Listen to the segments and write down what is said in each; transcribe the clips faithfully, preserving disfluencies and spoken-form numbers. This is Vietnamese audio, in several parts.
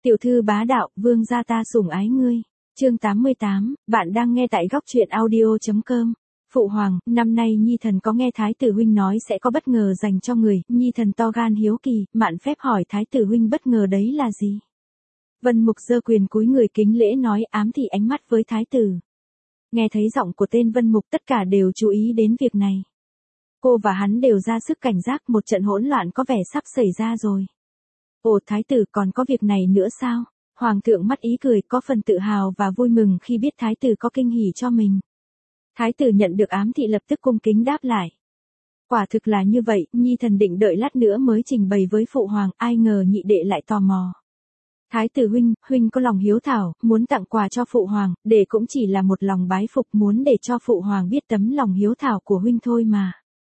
Tiểu thư bá đạo, vương gia ta sủng ái ngươi. Chương tám mươi tám, bạn đang nghe tại góc truyện audio chấm com. Phụ hoàng, năm nay Nhi thần có nghe Thái tử huynh nói sẽ có bất ngờ dành cho người, Nhi thần to gan hiếu kỳ, mạn phép hỏi Thái tử huynh bất ngờ đấy là gì? Vân Mục giơ quyền cúi người kính lễ nói, ám thị ánh mắt với Thái tử. Nghe thấy giọng của tên Vân Mục tất cả đều chú ý đến việc này. Cô và hắn đều ra sức cảnh giác, một trận hỗn loạn có vẻ sắp xảy ra rồi. Ồ, Thái tử còn có việc này nữa sao? Hoàng thượng mắt ý cười, có phần tự hào và vui mừng khi biết Thái tử có kinh hỉ cho mình. Thái tử nhận được ám thị lập tức cung kính đáp lại. Quả thực là như vậy, Nhi thần định đợi lát nữa mới trình bày với phụ hoàng, ai ngờ nhị đệ lại tò mò. Thái tử huynh, huynh có lòng hiếu thảo, muốn tặng quà cho phụ hoàng, để cũng chỉ là một lòng bái phục, muốn để cho phụ hoàng biết tấm lòng hiếu thảo của huynh thôi mà.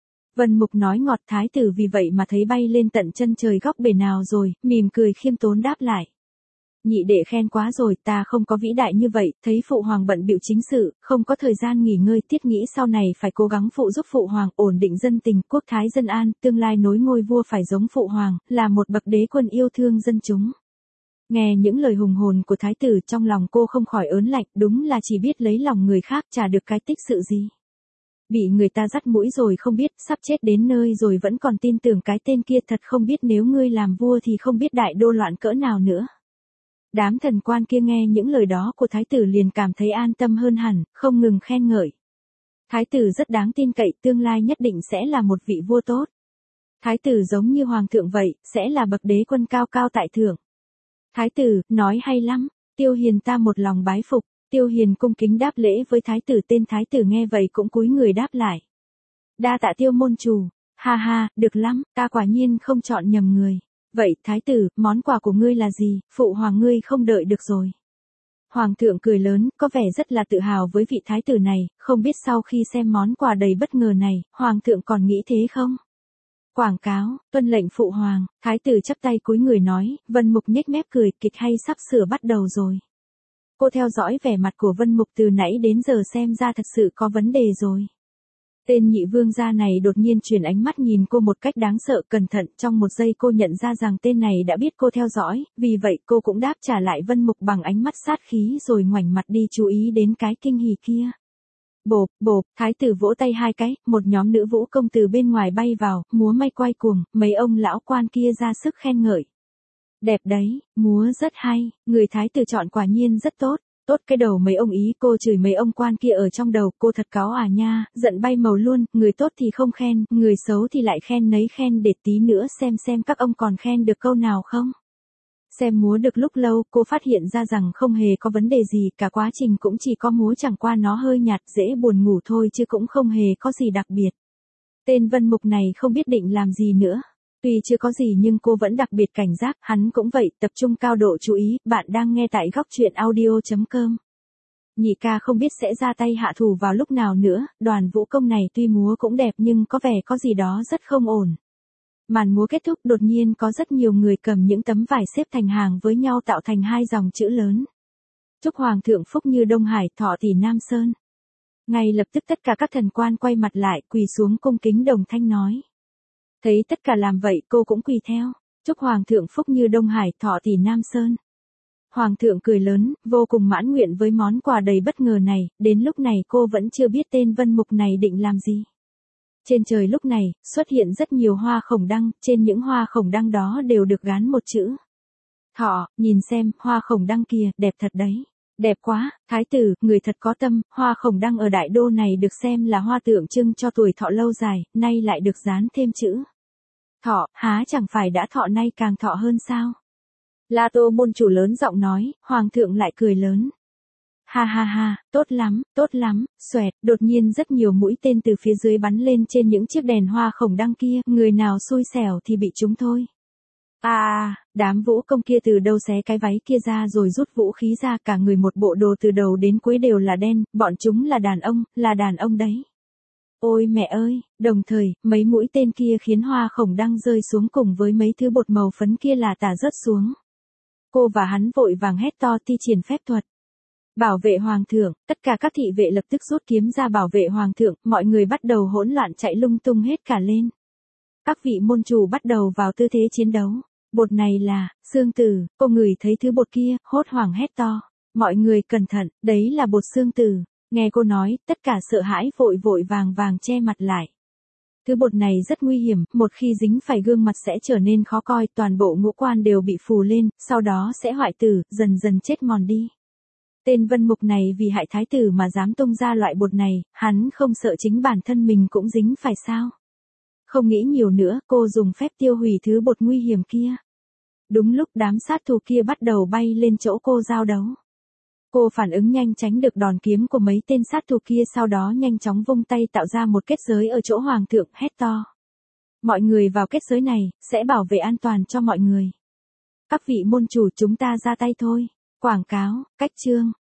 Vân Mục nói ngọt, Thái tử vì vậy mà thấy bay lên tận chân trời góc bể nào rồi, mỉm cười khiêm tốn đáp lại. Nhị đệ khen quá rồi, ta không có vĩ đại như vậy, thấy phụ hoàng bận bịu chính sự, không có thời gian nghỉ ngơi, tiết nghĩ sau này phải cố gắng phụ giúp phụ hoàng, ổn định dân tình, quốc thái dân an, tương lai nối ngôi vua phải giống phụ hoàng, là một bậc đế quân yêu thương dân chúng. Nghe những lời hùng hồn của thái tử, trong lòng cô không khỏi ớn lạnh, đúng là chỉ biết lấy lòng người khác, chả được cái tích sự gì. Bị người ta dắt mũi rồi không biết, sắp chết đến nơi rồi vẫn còn tin tưởng cái tên kia, thật không biết nếu ngươi làm vua thì không biết đại đô loạn cỡ nào nữa. Đám thần quan kia nghe những lời đó của thái tử liền cảm thấy an tâm hơn hẳn, không ngừng khen ngợi. Thái tử rất đáng tin cậy, tương lai nhất định sẽ là một vị vua tốt. Thái tử giống như hoàng thượng vậy, sẽ là bậc đế quân cao cao tại thượng. Thái tử, nói hay lắm, Tiêu Hiền ta một lòng bái phục. Tiêu Hiền cung kính đáp lễ với thái tử, tên thái tử nghe vậy cũng cúi người đáp lại. Đa tạ Tiêu môn chủ, ha ha, được lắm, ta quả nhiên không chọn nhầm người. Vậy, thái tử, món quà của ngươi là gì, phụ hoàng ngươi không đợi được rồi. Hoàng thượng cười lớn, có vẻ rất là tự hào với vị thái tử này, không biết sau khi xem món quà đầy bất ngờ này, hoàng thượng còn nghĩ thế không? Quảng cáo, tuân lệnh phụ hoàng, thái tử chắp tay cúi người nói, Vân Mục nhếch mép cười, kịch hay sắp sửa bắt đầu rồi. Cô theo dõi vẻ mặt của Vân Mục từ nãy đến giờ xem ra thật sự có vấn đề rồi. Tên nhị vương gia này đột nhiên chuyển ánh mắt nhìn cô một cách đáng sợ, cẩn thận, trong một giây cô nhận ra rằng tên này đã biết cô theo dõi, vì vậy cô cũng đáp trả lại Vân Mục bằng ánh mắt sát khí rồi ngoảnh mặt đi chú ý đến cái kinh hỉ kia. Bộp, bộp, thái tử vỗ tay hai cái, một nhóm nữ vũ công từ bên ngoài bay vào, múa may quay cuồng, mấy ông lão quan kia ra sức khen ngợi. Đẹp đấy, múa rất hay, người thái tử chọn quả nhiên rất tốt, tốt cái đầu mấy ông ý, cô chửi mấy ông quan kia ở trong đầu, cô thật cáo à nha, giận bay màu luôn, người tốt thì không khen, người xấu thì lại khen nấy khen, để tí nữa xem xem các ông còn khen được câu nào không. Xem múa được lúc lâu, cô phát hiện ra rằng không hề có vấn đề gì, cả quá trình cũng chỉ có múa, chẳng qua nó hơi nhạt, dễ buồn ngủ thôi chứ cũng không hề có gì đặc biệt. Tên Vân Mục này không biết định làm gì nữa. Tuy chưa có gì nhưng cô vẫn đặc biệt cảnh giác, hắn cũng vậy, tập trung cao độ chú ý, bạn đang nghe tại góc truyện audio chấm com. Nhị ca không biết sẽ ra tay hạ thủ vào lúc nào nữa, đoàn vũ công này tuy múa cũng đẹp nhưng có vẻ có gì đó rất không ổn. Màn múa kết thúc, đột nhiên có rất nhiều người cầm những tấm vải xếp thành hàng với nhau tạo thành hai dòng chữ lớn. Chúc Hoàng thượng phúc như Đông Hải, thọ tỷ Nam Sơn. Ngay lập tức tất cả các thần quan quay mặt lại, quỳ xuống cung kính đồng thanh nói. Thấy tất cả làm vậy cô cũng quỳ theo, chúc Hoàng thượng phúc như Đông Hải, thọ tỷ Nam Sơn. Hoàng thượng cười lớn, vô cùng mãn nguyện với món quà đầy bất ngờ này, đến lúc này cô vẫn chưa biết tên Vân Mục này định làm gì. Trên trời lúc này, xuất hiện rất nhiều hoa khổng đăng, trên những hoa khổng đăng đó đều được gán một chữ. Thọ, nhìn xem, hoa khổng đăng kia, đẹp thật đấy. Đẹp quá, thái tử, người thật có tâm, hoa khổng đăng ở đại đô này được xem là hoa tượng trưng cho tuổi thọ lâu dài, nay lại được dán thêm chữ. Thọ, há chẳng phải đã thọ nay càng thọ hơn sao? La Tô môn chủ lớn giọng nói, hoàng thượng lại cười lớn. Ha ha ha, tốt lắm, tốt lắm, xoẹt, đột nhiên rất nhiều mũi tên từ phía dưới bắn lên trên những chiếc đèn hoa khổng đăng kia, người nào xui xẻo thì bị chúng thôi. À, đám vũ công kia từ đâu xé cái váy kia ra rồi rút vũ khí ra, cả người một bộ đồ từ đầu đến cuối đều là đen, bọn chúng là đàn ông, là đàn ông đấy. Ôi mẹ ơi, đồng thời, mấy mũi tên kia khiến hoa khổng đăng rơi xuống cùng với mấy thứ bột màu phấn kia là tả rớt xuống. Cô và hắn vội vàng hét to thi triển phép thuật. Bảo vệ hoàng thượng, tất cả các thị vệ lập tức rút kiếm ra bảo vệ hoàng thượng, mọi người bắt đầu hỗn loạn chạy lung tung hết cả lên. Các vị môn chủ bắt đầu vào tư thế chiến đấu. Bột này là, xương tử, cô ngửi thấy thứ bột kia, hốt hoảng hét to. Mọi người cẩn thận, đấy là bột xương tử. Nghe cô nói, tất cả sợ hãi vội vội vàng vàng che mặt lại. Thứ bột này rất nguy hiểm, một khi dính phải gương mặt sẽ trở nên khó coi, toàn bộ ngũ quan đều bị phù lên, sau đó sẽ hoại tử, dần dần chết mòn đi. Tên Vân Mục này vì hại thái tử mà dám tung ra loại bột này, hắn không sợ chính bản thân mình cũng dính phải sao? Không nghĩ nhiều nữa, cô dùng phép tiêu hủy thứ bột nguy hiểm kia. Đúng lúc đám sát thủ kia bắt đầu bay lên chỗ cô giao đấu. Cô phản ứng nhanh tránh được đòn kiếm của mấy tên sát thủ kia, sau đó nhanh chóng vung tay tạo ra một kết giới ở chỗ hoàng thượng, hét to. Mọi người vào kết giới này, sẽ bảo vệ an toàn cho mọi người. Các vị môn chủ, chúng ta ra tay thôi. Quảng cáo, cách chương.